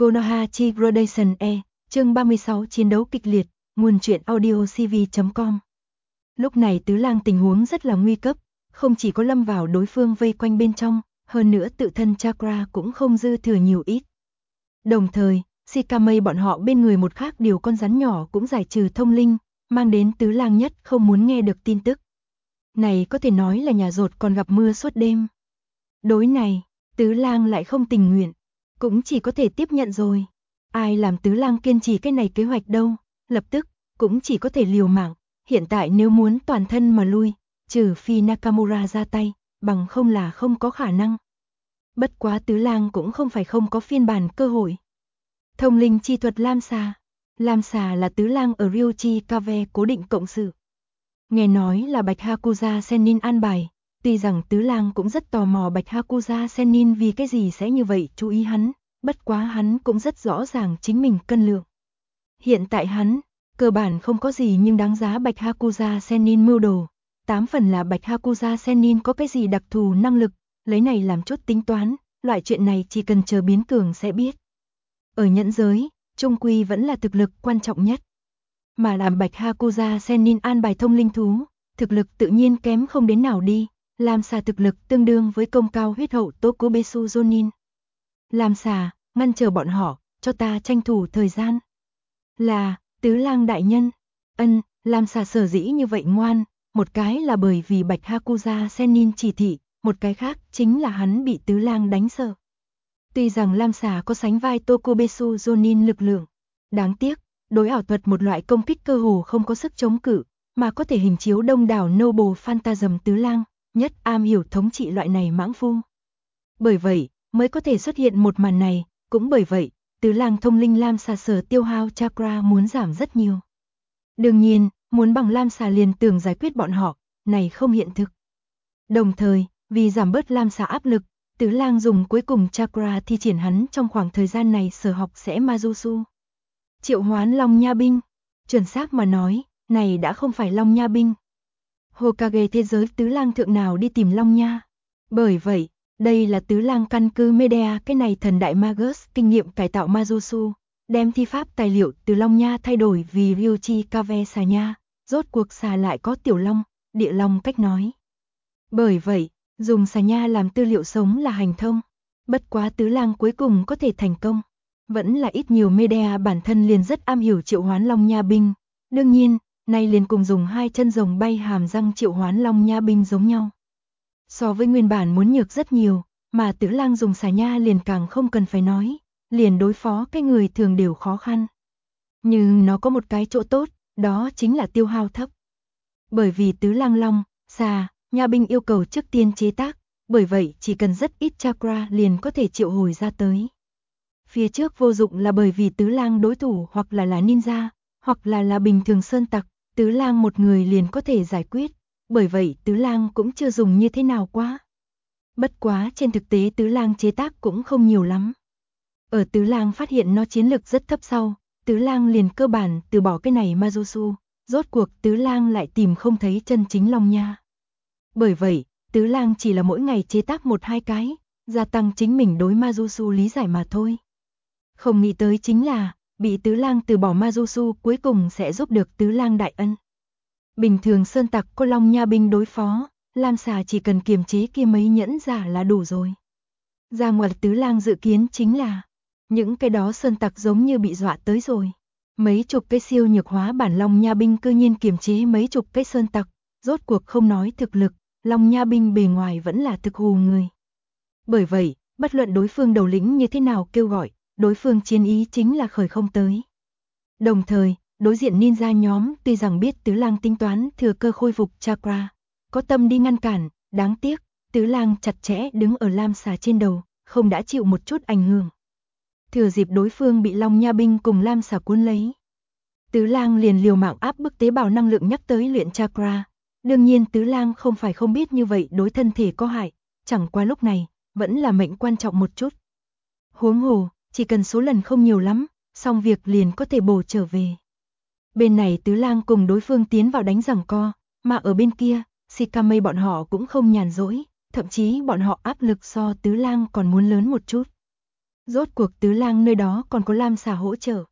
Konoha chi Gradation E, chương 36 chiến đấu kịch liệt, nguồn truyện audio cv.com. Lúc này Tứ Lang tình huống rất là nguy cấp, không chỉ có lâm vào đối phương vây quanh bên trong, hơn nữa tự thân chakra cũng không dư thừa nhiều ít. Đồng thời, Shikamae bọn họ bên người một khác điều con rắn nhỏ cũng giải trừ thông linh, mang đến Tứ Lang nhất không muốn nghe được tin tức. Này có thể nói là nhà rột còn gặp mưa suốt đêm. Đối này, Tứ Lang lại không tình nguyện, cũng chỉ có thể tiếp nhận rồi. Ai làm Tứ Lang kiên trì cái này kế hoạch đâu, lập tức, cũng chỉ có thể liều mạng. Hiện tại nếu muốn toàn thân mà lui, trừ phi Nakamura ra tay, bằng không là không có khả năng. Bất quá Tứ Lang cũng không phải không có phiên bản cơ hội. Thông linh chi thuật Lam Xà. Lam Xà là Tứ Lang ở Ryochi Cave cố định cộng sự. Nghe nói là Bạch Hakuza Sennin an bài, tuy rằng Tứ Lang cũng rất tò mò Bạch Hakuza Sennin vì cái gì sẽ như vậy chú ý hắn, bất quá hắn cũng rất rõ ràng chính mình cân lượng. Hiện tại hắn, cơ bản không có gì nhưng đáng giá Bạch Hakuza Sennin mưu đồ. 8 phần là Bạch Hakuza Sennin có cái gì đặc thù năng lực, lấy này làm chốt tính toán, loại chuyện này chỉ cần chờ biến cường sẽ biết. Ở nhẫn giới, trung quy vẫn là thực lực quan trọng nhất. Mà làm Bạch Hakuza Sennin an bài thông linh thú, thực lực tự nhiên kém không đến nào đi, Lam Xà thực lực tương đương với công cao huyết hậu Tokubesu Jonin. Lam Xà, ngăn chờ bọn họ, cho ta tranh thủ thời gian. Là, Tứ Lang đại nhân. Lam Xà sở dĩ như vậy ngoan, một cái là bởi vì Bạch Hakuza Sennin chỉ thị, một cái khác chính là hắn bị Tứ Lang đánh sợ. Tuy rằng Lam Xà có sánh vai Tokubesu Jonin lực lượng, đáng tiếc, đối ảo thuật một loại công kích cơ hồ không có sức chống cự, mà có thể hình chiếu đông đảo Noble Phantasm Tứ Lang, nhất am hiểu thống trị loại này mãng phu. Bởi vậy, mới có thể xuất hiện một màn này, cũng bởi vậy, Tứ Lang thông linh Lam Xà sở tiêu hao chakra muốn giảm rất nhiều. Đương nhiên, muốn bằng Lam Xà liền tưởng giải quyết bọn họ, này không hiện thực. Đồng thời, vì giảm bớt Lam Xà áp lực, Tứ Lang dùng cuối cùng chakra thi triển hắn trong khoảng thời gian này sở học sẽ Majutsu. Triệu hoán Long Nha binh, chuẩn xác mà nói, này đã không phải Long Nha binh. Hokage thế giới Tứ Lang thượng nào đi tìm Long Nha. Bởi vậy, đây là Tứ Lang căn cứ Medea cái này thần đại Magus kinh nghiệm cải tạo Majutsu, đem thi pháp tài liệu từ Long Nha thay đổi vì Ryochi Cave xà nha, rốt cuộc xà lại có tiểu long, địa long cách nói. Bởi vậy, dùng xà nha làm tư liệu sống là hành thông, bất quá Tứ Lang cuối cùng có thể thành công. Vẫn là ít nhiều Medea bản thân liền rất am hiểu triệu hoán Long Nha binh, đương nhiên, nay liền cùng dùng hai chân rồng bay hàm răng triệu hoán Long Nha binh giống nhau. So với nguyên bản muốn nhược rất nhiều, mà Tứ Lang dùng xà nha liền càng không cần phải nói, liền đối phó cái người thường đều khó khăn. Nhưng nó có một cái chỗ tốt, đó chính là tiêu hao thấp. Bởi vì Tứ Lang Long, xà, nha binh yêu cầu trước tiên chế tác, bởi vậy chỉ cần rất ít chakra liền có thể triệu hồi ra tới. Phía trước vô dụng là bởi vì Tứ Lang đối thủ hoặc là ninja, hoặc là bình thường sơn tặc, Tứ Lang một người liền có thể giải quyết, bởi vậy Tứ Lang cũng chưa dùng như thế nào quá. Bất quá trên thực tế Tứ Lang chế tác cũng không nhiều lắm. Ở Tứ Lang phát hiện nó chiến lực rất thấp sau, Tứ Lang liền cơ bản từ bỏ cái này Majutsu, rốt cuộc Tứ Lang lại tìm không thấy chân chính Long Nha. Bởi vậy, Tứ Lang chỉ là mỗi ngày chế tác 1-2 cái, gia tăng chính mình đối Majutsu lý giải mà thôi. Không nghĩ tới chính là, bị Tứ Lang từ bỏ Majutsu cuối cùng sẽ giúp được Tứ Lang đại ân. Bình thường sơn tặc có Long Nha binh đối phó, Lam Xà chỉ cần kiềm chế kia mấy nhẫn giả là đủ rồi. Ra ngoài Tứ Lang dự kiến chính là, những cái đó sơn tặc giống như bị dọa tới rồi. Mấy chục cái siêu nhược hóa bản Long Nha binh cư nhiên kiềm chế mấy chục cái sơn tặc, rốt cuộc không nói thực lực, Long Nha binh bề ngoài vẫn là thực hù người. Bởi vậy, bất luận đối phương đầu lĩnh như thế nào kêu gọi, đối phương chiến ý chính là khởi không tới. Đồng thời, đối diện ninja nhóm tuy rằng biết Tứ Lang tính toán thừa cơ khôi phục chakra, có tâm đi ngăn cản, đáng tiếc, Tứ Lang chặt chẽ đứng ở Lam Xà trên đầu, không đã chịu một chút ảnh hưởng. Thừa dịp đối phương bị Long Nha binh cùng Lam Xà cuốn lấy, Tứ Lang liền liều mạng áp bức tế bào năng lượng nhắc tới luyện chakra. Đương nhiên Tứ Lang không phải không biết như vậy đối thân thể có hại, chẳng qua lúc này, vẫn là mệnh quan trọng một chút. Huống hồ, chỉ cần số lần không nhiều lắm, xong việc liền có thể bổ trở về. Bên này Tứ Lang cùng đối phương tiến vào đánh giằng co, mà ở bên kia, Shikamae bọn họ cũng không nhàn rỗi, thậm chí bọn họ áp lực so Tứ Lang còn muốn lớn một chút. Rốt cuộc Tứ Lang nơi đó còn có Lam Xà hỗ trợ.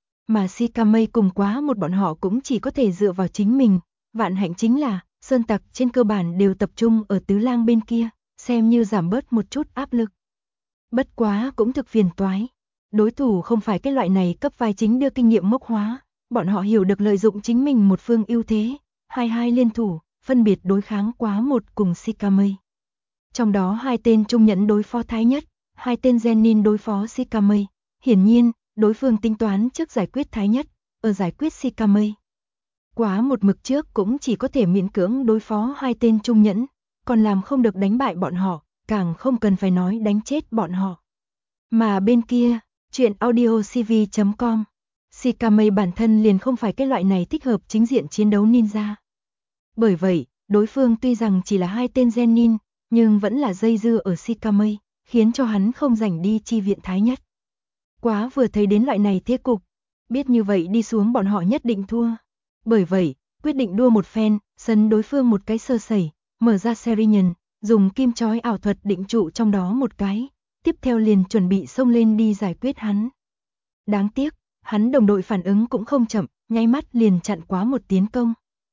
Mà Shikamae cùng Quá Một bọn họ cũng chỉ có thể dựa vào chính mình, vạn hạnh chính là sơn tặc trên cơ bản đều tập trung ở Tứ Lang bên kia, xem như giảm bớt một chút áp lực. Bất quá cũng thực phiền toái. Đối thủ không phải cái loại này cấp vai chính đưa kinh nghiệm mốc hóa, bọn họ hiểu được lợi dụng chính mình một phương ưu thế, hai liên thủ, phân biệt đối kháng Quá Một cùng Shikamae. Trong đó hai tên trung nhẫn đối phó Thái Nhất, hai tên Genin đối phó Shikamae. Hiển nhiên, đối phương tính toán trước giải quyết Thái Nhất, ở giải quyết Shikamae. Quá Một mực trước cũng chỉ có thể miễn cưỡng đối phó hai tên trung nhẫn, còn làm không được đánh bại bọn họ, càng không cần phải nói đánh chết bọn họ. Mà bên kia, chuyện audiocv.com, Shikamae bản thân liền không phải cái loại này thích hợp chính diện chiến đấu ninja. Bởi vậy, đối phương tuy rằng chỉ là hai tên Genin, nhưng vẫn là dây dưa ở Shikamae, khiến cho hắn không rảnh đi chi viện Thái Nhất. Quá vừa thấy đến loại này thế cục, biết như vậy đi xuống bọn họ nhất định thua. Bởi vậy, quyết định đua một phen, sấn đối phương một cái sơ sẩy, mở ra Serinhân, dùng kim chói ảo thuật định trụ trong đó một cái, tiếp theo liền chuẩn bị xông lên đi giải quyết hắn. Đáng tiếc, hắn đồng đội phản ứng cũng không chậm, nháy mắt liền chặn Quá Một tiến công.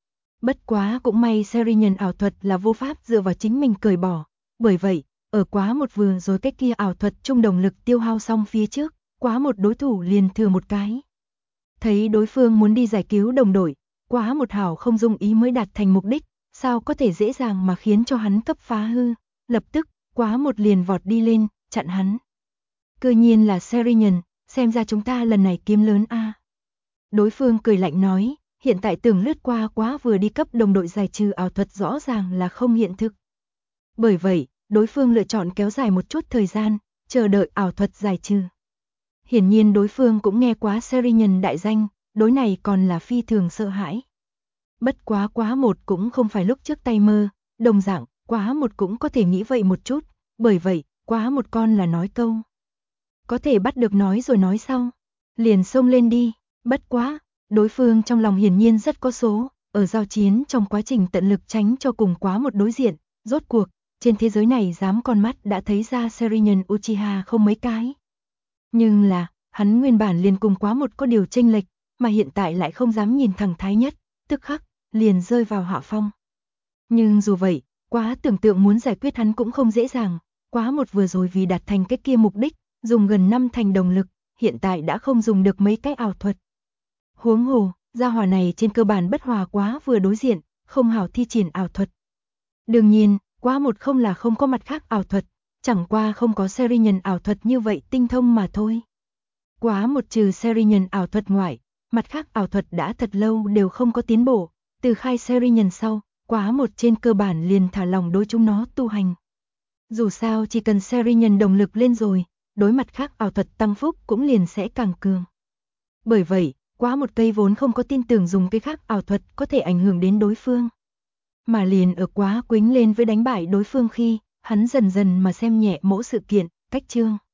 Bất quá cũng may Serinhân ảo thuật là vô pháp dựa vào chính mình cởi bỏ, bởi vậy, ở Quá Một vừa rồi cái kia ảo thuật trung đồng lực tiêu hao xong phía trước, Quá Một đối thủ liền thừa một cái. Thấy đối phương muốn đi giải cứu đồng đội, Quá Một hảo không dung ý mới đạt thành mục đích, sao có thể dễ dàng mà khiến cho hắn cấp phá hư, lập tức, Quá Một liền vọt đi lên, chặn hắn. Cơ nhiên là Serinhân, xem ra chúng ta lần này kiếm lớn a. Đối phương cười lạnh nói, hiện tại tưởng lướt qua Quá vừa đi cấp đồng đội giải trừ ảo thuật rõ ràng là không hiện thực. Bởi vậy, đối phương lựa chọn kéo dài một chút thời gian, chờ đợi ảo thuật giải trừ. Hiển nhiên đối phương cũng nghe quá Serinhân đại danh, đối này còn là phi thường sợ hãi. Bất quá Quá Một cũng không phải lúc trước tay mơ, đồng dạng, Quá Một cũng có thể nghĩ vậy một chút, bởi vậy, Quá Một con là nói câu. Có thể bắt được nói rồi nói sau, liền xông lên đi, bất quá, đối phương trong lòng hiển nhiên rất có số, ở giao chiến trong quá trình tận lực tránh cho cùng Quá Một đối diện, rốt cuộc, trên thế giới này dám con mắt đã thấy ra Serinhân Uchiha không mấy cái. Nhưng là, hắn nguyên bản liền cùng Quá Một có điều chênh lệch, mà hiện tại lại không dám nhìn thẳng Thái Nhất, tức khắc, liền rơi vào hạ phong. Nhưng dù vậy, Quá tưởng tượng muốn giải quyết hắn cũng không dễ dàng, Quá Một vừa rồi vì đạt thành cái kia mục đích, dùng gần 5 thành đồng lực, hiện tại đã không dùng được mấy cái ảo thuật. Huống hồ, gia hỏa này trên cơ bản bất hòa Quá vừa đối diện, không hảo thi triển ảo thuật. Đương nhiên, Quá Một không là không có mặt khác ảo thuật, chẳng qua không có Serinhân ảo thuật như vậy tinh thông mà thôi. Quá Một trừ Serinhân ảo thuật ngoại, mặt khác ảo thuật đã thật lâu đều không có tiến bộ, từ khai Serinhân sau, Quá Một trên cơ bản liền thả lòng đối chúng nó tu hành. Dù sao chỉ cần Serinhân đồng lực lên rồi, đối mặt khác ảo thuật tăng phúc cũng liền sẽ càng cường. Bởi vậy, Quá Một cây vốn không có tin tưởng dùng cái khác ảo thuật có thể ảnh hưởng đến đối phương. Mà liền ở Quá quính lên với đánh bại đối phương khi, hắn dần dần mà xem nhẹ mỗi sự kiện, cách chương.